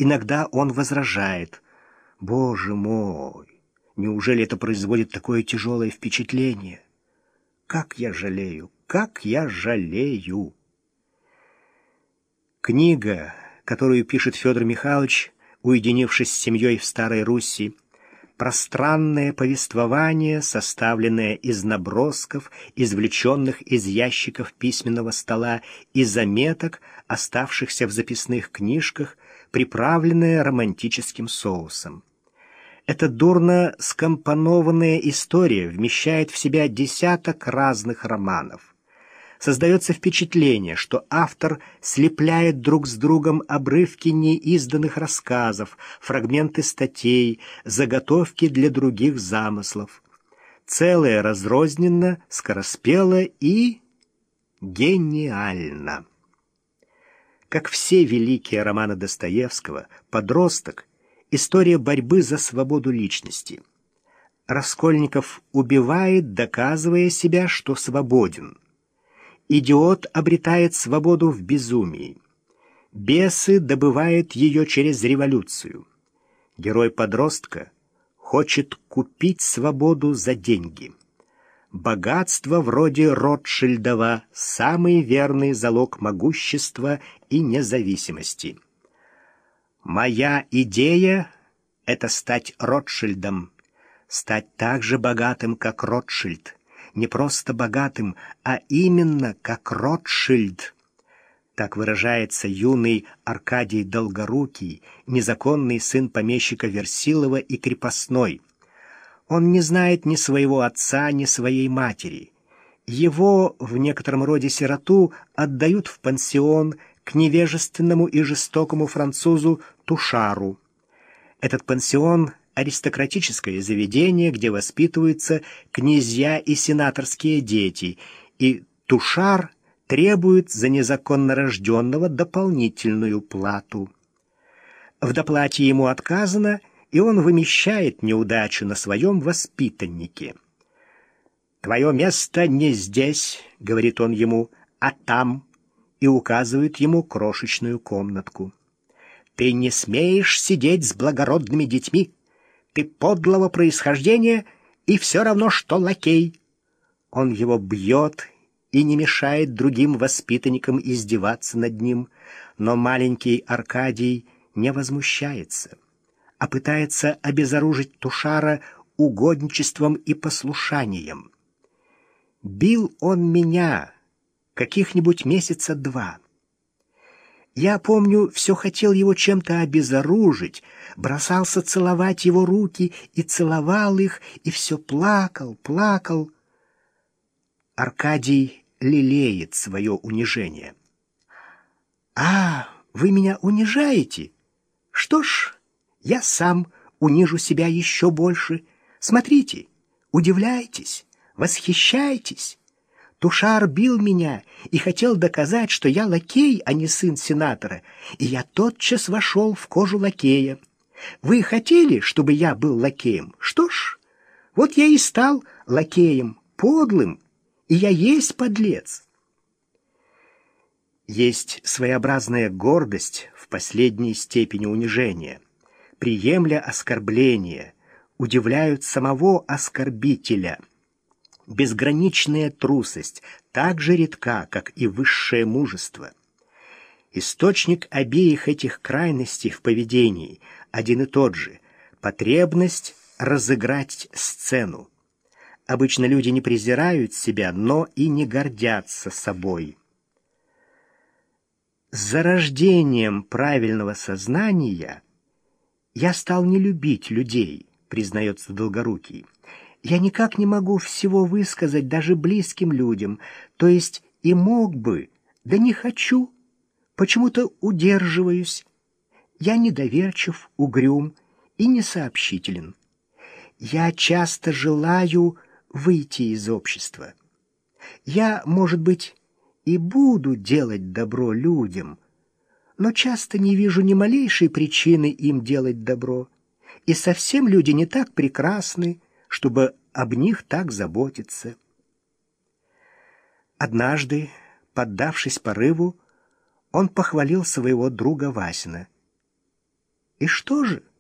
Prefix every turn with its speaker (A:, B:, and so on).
A: Иногда он возражает: «Боже мой, неужели это производит такое тяжелое впечатление? Как я жалею, как я жалею!» Книга, которую пишет Федор Михайлович, уединившись с семьей в Старой Руси, пространное повествование, составленное из набросков, извлеченных из ящиков письменного стола и заметок, оставшихся в записных книжках, приправленное романтическим соусом. Эта дурно скомпонованная история вмещает в себя десяток разных романов. Создается впечатление, что автор слепляет друг с другом обрывки неизданных рассказов, фрагменты статей, заготовки для других замыслов. Целое разрозненно, скороспело и гениально. Как все великие романы Достоевского, «Подросток» — история борьбы за свободу личности. Раскольников убивает, доказывая себя, что свободен. Идиот обретает свободу в безумии. Бесы добывают ее через революцию. Герой-подростка хочет купить свободу за деньги. Богатство вроде Ротшильдова — самый верный залог могущества и независимости. Моя идея — это стать Ротшильдом, стать так же богатым, как Ротшильд. Не просто богатым, а именно как Ротшильд. Так выражается юный Аркадий Долгорукий, незаконный сын помещика Версилова и крепостной. Он не знает ни своего отца, ни своей матери. Его, в некотором роде сироту, отдают в пансион к невежественному и жестокому французу Тушару. Этот пансион — аристократическое заведение, где воспитываются князья и сенаторские дети, и Тушар требует за незаконно рожденного дополнительную плату. В доплате ему отказано, и он вымещает неудачу на своем воспитаннике. «Твое место не здесь», — говорит он ему, — «а там», и указывает ему крошечную комнатку. «Ты не смеешь сидеть с благородными детьми. Ты подлого происхождения и все равно, что лакей». Он его бьет и не мешает другим воспитанникам издеваться над ним, но маленький Аркадий не возмущается, а пытается обезоружить Тушара угодничеством и послушанием. Бил он меня каких-нибудь месяца 2. Я помню, все хотел его чем-то обезоружить, бросался целовать его руки и целовал их, и все плакал, плакал. Аркадий лелеет свое унижение. «А, вы меня унижаете? Что ж, я сам унижу себя еще больше. Смотрите, удивляйтесь, восхищайтесь. Тушар бил меня и хотел доказать, что я лакей, а не сын сенатора, и я тотчас вошел в кожу лакея. Вы хотели, чтобы я был лакеем? Что ж, вот я и стал лакеем, подлым, и я есть подлец». Есть своеобразная гордость в последней степени унижения. Приемля оскорбление, удивляют самого оскорбителя. Безграничная трусость так же редка, как и высшее мужество. Источник обеих этих крайностей в поведении один и тот же — потребность разыграть сцену. Обычно люди не презирают себя, но и не гордятся собой. С зарождением правильного сознания я стал не любить людей, признается Долгорукий. Я никак не могу всего высказать даже близким людям, то есть и мог бы, да не хочу, почему-то удерживаюсь. Я недоверчив, угрюм и несообщителен. Я часто желаю выйти из общества. Я, может быть, и буду делать добро людям, но часто не вижу ни малейшей причины им делать добро, и совсем люди не так прекрасны, чтобы об них так заботиться. Однажды, поддавшись порыву, он похвалил своего друга Васина. И что же?